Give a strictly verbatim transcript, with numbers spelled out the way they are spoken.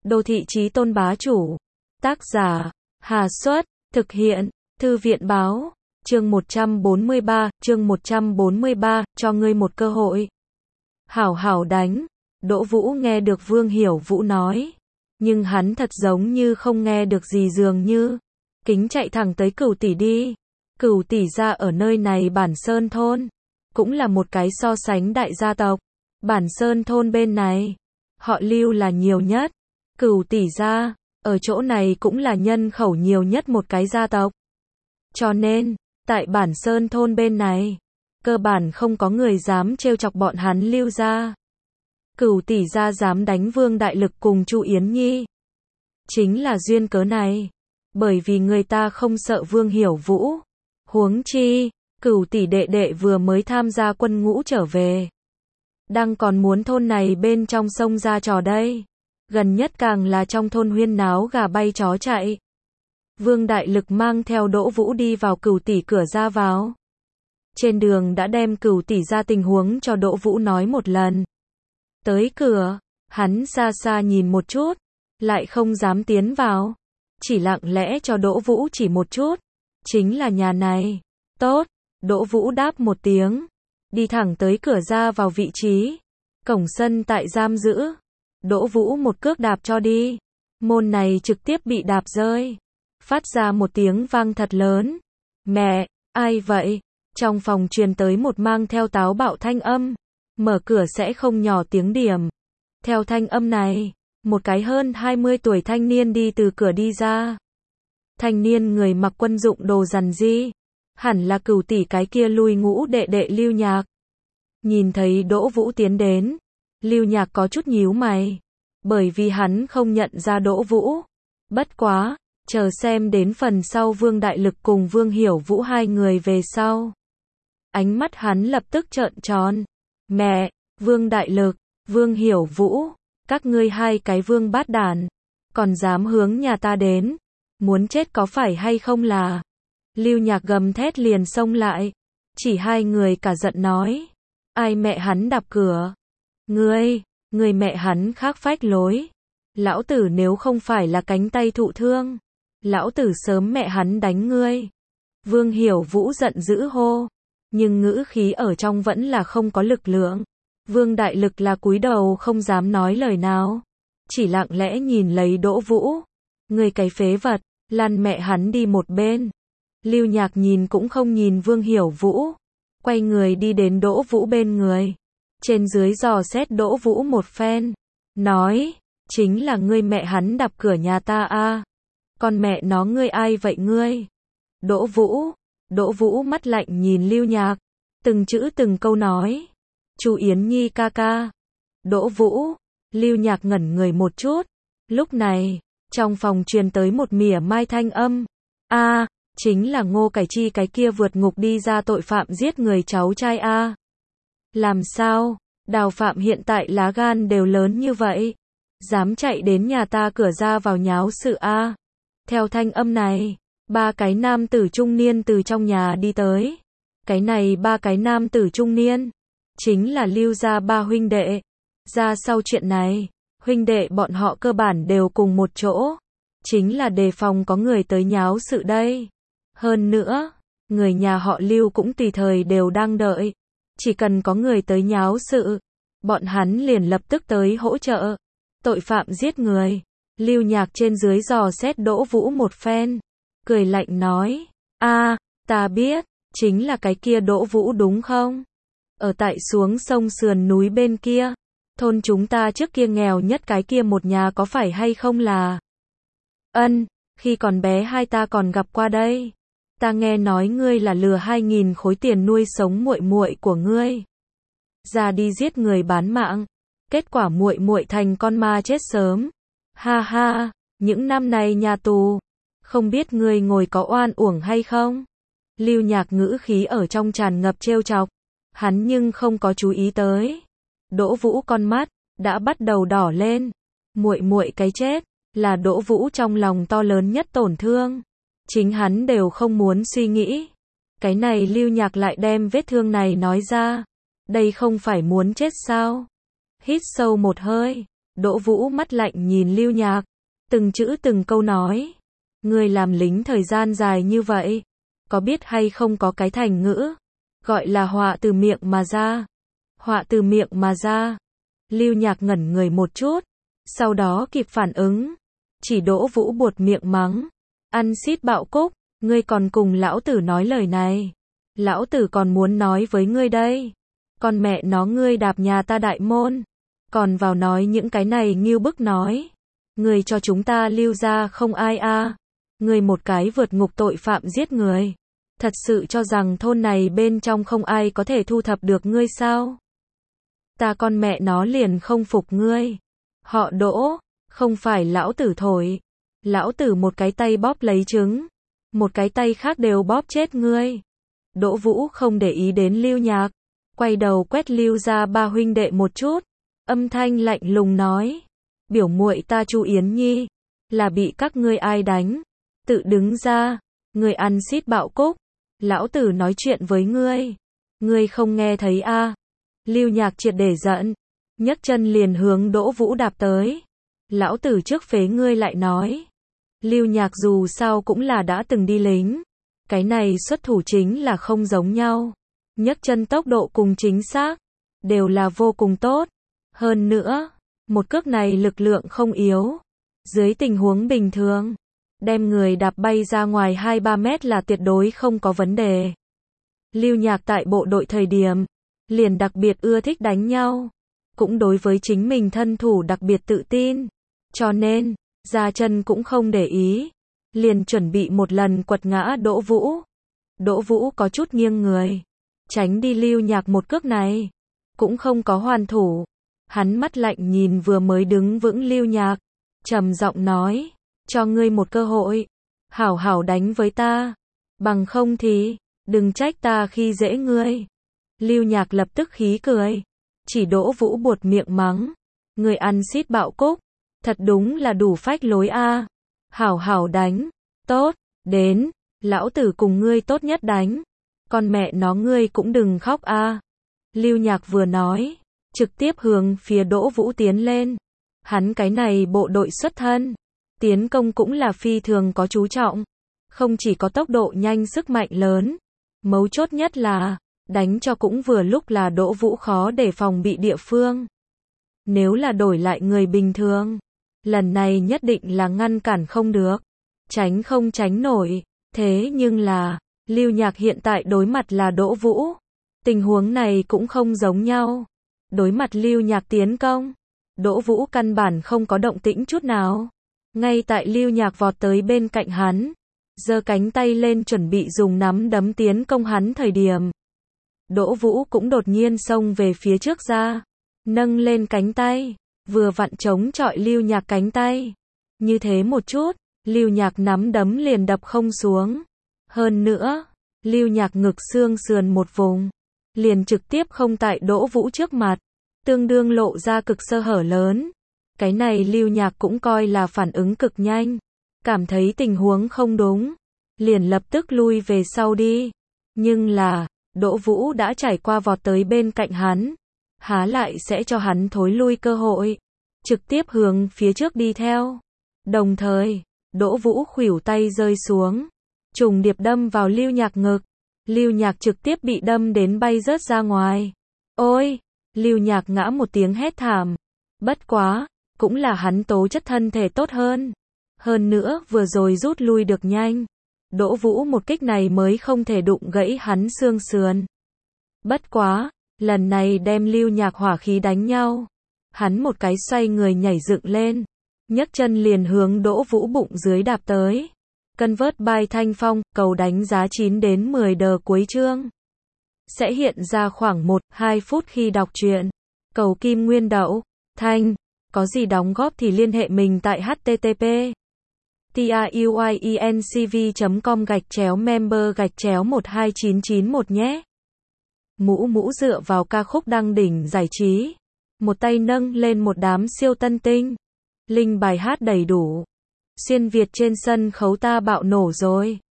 Đô thị chí tôn bá chủ. Tác giả, Hà Xuất, thực hiện, Thư viện báo, chương một trăm bốn mươi ba, chương một trăm bốn mươi ba, cho ngươi một cơ hội. Hảo hảo đánh, Đỗ Vũ nghe được Vương Hiểu Vũ nói, nhưng hắn thật giống như không nghe được gì dường như, kính chạy thẳng tới Cửu tỷ đi. Cửu tỷ gia ở nơi này Bản Sơn thôn, cũng là một cái so sánh đại gia tộc. Bản Sơn thôn bên này, họ Lưu là nhiều nhất. Cửu tỷ gia, ở chỗ này cũng là nhân khẩu nhiều nhất một cái gia tộc. Cho nên, tại Bản Sơn thôn bên này, cơ bản không có người dám trêu chọc bọn hắn Lưu gia. Cửu tỷ gia dám đánh Vương Đại Lực cùng Chu Yến Nhi, chính là duyên cớ này, bởi vì người ta không sợ Vương Hiểu Vũ. Huống chi, Cửu tỷ đệ đệ vừa mới tham gia quân ngũ trở về, đang còn muốn thôn này bên trong sông ra trò đây. Gần nhất càng là trong thôn huyên náo gà bay chó chạy. Vương Đại Lực mang theo Đỗ Vũ đi vào Cửu tỷ cửa ra vào. Trên đường đã đem Cửu tỷ ra tình huống cho Đỗ Vũ nói một lần. Tới cửa, hắn xa xa nhìn một chút, lại không dám tiến vào, chỉ lặng lẽ cho Đỗ Vũ chỉ một chút, chính là nhà này. Tốt, Đỗ Vũ đáp một tiếng, đi thẳng tới cửa ra vào vị trí, cổng sân tại giam giữ. Đỗ Vũ một cước đạp cho đi, môn này trực tiếp bị đạp rơi, phát ra một tiếng vang thật lớn. Mẹ, ai vậy? Trong phòng truyền tới một mang theo táo bạo thanh âm, mở cửa sẽ không nhỏ tiếng điểm. Theo thanh âm này, một cái hơn hai mươi tuổi thanh niên đi từ cửa đi ra. Thanh niên người mặc quân dụng đồ rằn ri, hẳn là Cửu tỷ cái kia lui ngũ đệ đệ Lưu Nhạc. Nhìn thấy Đỗ Vũ tiến đến, Lưu Nhạc có chút nhíu mày, bởi vì hắn không nhận ra Đỗ Vũ. Bất quá, chờ xem đến phần sau Vương Đại Lực cùng Vương Hiểu Vũ hai người về sau, ánh mắt hắn lập tức trợn tròn. Mẹ, Vương Đại Lực, Vương Hiểu Vũ, các ngươi hai cái vương bát đản, còn dám hướng nhà ta đến, muốn chết có phải hay không là? Lưu Nhạc gầm thét liền xông lại, chỉ hai người cả giận nói, ai mẹ hắn đạp cửa? Ngươi, người mẹ hắn khác phách lối. Lão tử nếu không phải là cánh tay thụ thương, lão tử sớm mẹ hắn đánh ngươi. Vương Hiểu Vũ giận dữ hô, nhưng ngữ khí ở trong vẫn là không có lực lượng. Vương Đại Lực là cúi đầu không dám nói lời nào, chỉ lặng lẽ nhìn lấy Đỗ Vũ. Người cái phế vật, lăn mẹ hắn đi một bên. Lưu Nhạc nhìn cũng không nhìn Vương Hiểu Vũ, quay người đi đến Đỗ Vũ bên người, trên dưới dò xét Đỗ Vũ một phen, nói, chính là ngươi mẹ hắn đạp cửa nhà ta a. Con mẹ nó ngươi ai vậy ngươi? Đỗ Vũ, Đỗ Vũ mắt lạnh nhìn Lưu Nhạc, từng chữ từng câu nói, Chu Yến Nhi ca ca. Đỗ Vũ, Lưu Nhạc ngẩn người một chút, lúc này, trong phòng truyền tới một mỉa mai thanh âm, a, chính là Ngô Cải Chi cái kia vượt ngục đi ra tội phạm giết người cháu trai a. Làm sao, Đào Phạm hiện tại lá gan đều lớn như vậy, dám chạy đến nhà ta cửa ra vào nháo sự a. Theo thanh âm này, ba cái nam tử trung niên từ trong nhà đi tới. Cái này ba cái nam tử trung niên, chính là Lưu gia ba huynh đệ. Ra sau chuyện này, huynh đệ bọn họ cơ bản đều cùng một chỗ, chính là đề phòng có người tới nháo sự đây. Hơn nữa, người nhà họ Lưu cũng tùy thời đều đang đợi, chỉ cần có người tới nháo sự, bọn hắn liền lập tức tới hỗ trợ. Tội phạm giết người. Lưu Nhạc trên dưới dò xét Đỗ Vũ một phen, cười lạnh nói, a, ta biết, chính là cái kia Đỗ Vũ đúng không? Ở tại xuống sông sườn núi bên kia, thôn chúng ta trước kia nghèo nhất cái kia một nhà có phải hay không là? Ân, khi còn bé hai ta còn gặp qua đây. Ta nghe nói ngươi là lừa hai nghìn khối tiền nuôi sống muội muội của ngươi, ra đi giết người bán mạng, kết quả muội muội thành con ma chết sớm. Ha ha, những năm này nhà tù, không biết ngươi ngồi có oan uổng hay không? Lưu Nhạc ngữ khí ở trong tràn ngập trêu chọc, hắn nhưng không có chú ý tới. Đỗ Vũ con mắt đã bắt đầu đỏ lên, muội muội cái chết là Đỗ Vũ trong lòng to lớn nhất tổn thương, chính hắn đều không muốn suy nghĩ. Cái này Lưu Nhạc lại đem vết thương này nói ra, đây không phải muốn chết sao? Hít sâu một hơi, Đỗ Vũ mắt lạnh nhìn Lưu Nhạc, từng chữ từng câu nói. Ngươi làm lính thời gian dài như vậy, có biết hay không có cái thành ngữ, gọi là họa từ miệng mà ra. Họa từ miệng mà ra. Lưu Nhạc ngẩn người một chút, sau đó kịp phản ứng, chỉ Đỗ Vũ buột miệng mắng. Ăn xít bạo cúc, ngươi còn cùng lão tử nói lời này. Lão tử còn muốn nói với ngươi đây. Con mẹ nó ngươi đạp nhà ta đại môn, còn vào nói những cái này ngưu bức nói. Ngươi cho chúng ta Lưu gia không ai a. À. Ngươi một cái vượt ngục tội phạm giết người. Thật sự cho rằng thôn này bên trong không ai có thể thu thập được ngươi sao? Ta con mẹ nó liền không phục ngươi. Họ Đỗ, không phải lão tử thổi. Lão tử một cái tay bóp lấy trứng, một cái tay khác đều bóp chết ngươi. Đỗ Vũ không để ý đến Lưu Nhạc, quay đầu quét Lưu gia ba huynh đệ một chút, âm thanh lạnh lùng nói: "Biểu muội ta Chu Yến Nhi, là bị các ngươi ai đánh? Tự đứng ra, ngươi ăn xít bạo cúc, lão tử nói chuyện với ngươi, ngươi không nghe thấy a?" À? Lưu Nhạc triệt để giận, nhấc chân liền hướng Đỗ Vũ đạp tới. Lão tử trước phế ngươi lại nói. Lưu Nhạc dù sao cũng là đã từng đi lính, cái này xuất thủ chính là không giống nhau. Nhấc chân tốc độ cùng chính xác, đều là vô cùng tốt. Hơn nữa, một cước này lực lượng không yếu. Dưới tình huống bình thường, đem người đạp bay ra ngoài hai ba mét là tuyệt đối không có vấn đề. Lưu Nhạc tại bộ đội thời điểm, liền đặc biệt ưa thích đánh nhau. Cũng đối với chính mình thân thủ đặc biệt tự tin. Cho nên, ra chân cũng không để ý. Liền chuẩn bị một lần quật ngã Đỗ Vũ. Đỗ Vũ có chút nghiêng người, tránh đi Lưu Nhạc một cước này. Cũng không có hoàn thủ. Hắn mắt lạnh nhìn vừa mới đứng vững Lưu Nhạc, trầm giọng nói: "Cho ngươi một cơ hội, hảo hảo đánh với ta, bằng không thì, đừng trách ta khi dễ ngươi." Lưu Nhạc lập tức khí cười, chỉ Đỗ Vũ buột miệng mắng: "Ngươi ăn xít bạo cúc, thật đúng là đủ phách lối a. À. Hảo hảo đánh, tốt, đến, lão tử cùng ngươi tốt nhất đánh, con mẹ nó ngươi cũng đừng khóc a." À. Lưu Nhạc vừa nói, trực tiếp hướng phía Đỗ Vũ tiến lên. Hắn cái này bộ đội xuất thân, tiến công cũng là phi thường có chú trọng, không chỉ có tốc độ nhanh sức mạnh lớn, mấu chốt nhất là đánh cho cũng vừa lúc là Đỗ Vũ khó để phòng bị địa phương. Nếu là đổi lại người bình thường, lần này nhất định là ngăn cản không được, tránh không tránh nổi. Thế nhưng là, Lưu Nhạc hiện tại đối mặt là Đỗ Vũ. Tình huống này cũng không giống nhau. Đối mặt Lưu Nhạc tiến công, Đỗ Vũ căn bản không có động tĩnh chút nào. Ngay tại Lưu Nhạc vọt tới bên cạnh hắn, giơ cánh tay lên chuẩn bị dùng nắm đấm tiến công hắn thời điểm, Đỗ Vũ cũng đột nhiên xông về phía trước ra, nâng lên cánh tay, vừa vặn chống chọi Lưu Nhạc cánh tay. Như thế một chút, Lưu Nhạc nắm đấm liền đập không xuống. Hơn nữa, Lưu Nhạc ngực xương sườn một vùng, liền trực tiếp không tại Đỗ Vũ trước mặt, tương đương lộ ra cực sơ hở lớn. Cái này Lưu Nhạc cũng coi là phản ứng cực nhanh, cảm thấy tình huống không đúng, liền lập tức lui về sau đi. Nhưng là, Đỗ Vũ đã trải qua vọt tới bên cạnh hắn, há lại sẽ cho hắn thối lui cơ hội, trực tiếp hướng phía trước đi theo. Đồng thời, Đỗ Vũ khuỷu tay rơi xuống, trùng điệp đâm vào Lưu Nhạc ngực. Lưu Nhạc trực tiếp bị đâm đến bay rớt ra ngoài. Ôi! Lưu Nhạc ngã một tiếng hét thảm. Bất quá, cũng là hắn tố chất thân thể tốt hơn. Hơn nữa vừa rồi rút lui được nhanh. Đỗ Vũ một kích này mới không thể đụng gãy hắn xương sườn. Bất quá, lần này đem Lưu Nhạc hỏa khí đánh nhau. Hắn một cái xoay người nhảy dựng lên, nhấc chân liền hướng Đỗ Vũ bụng dưới đạp tới. Cân vớt bài Thanh Phong, cầu đánh giá chín đến mười đờ cuối chương. Sẽ hiện ra khoảng một đến hai phút khi đọc truyện. Cầu kim nguyên đậu, thanh, có gì đóng góp thì liên hệ mình tại h t t p truyencv chấm com gạch chéo member gạch chéo một hai chín chín một nhé. Mũ mũ dựa vào ca khúc đăng đỉnh giải trí. Một tay nâng lên một đám siêu tân tinh. Linh bài hát đầy đủ. Xuyên Việt trên sân khấu ta bạo nổ rồi.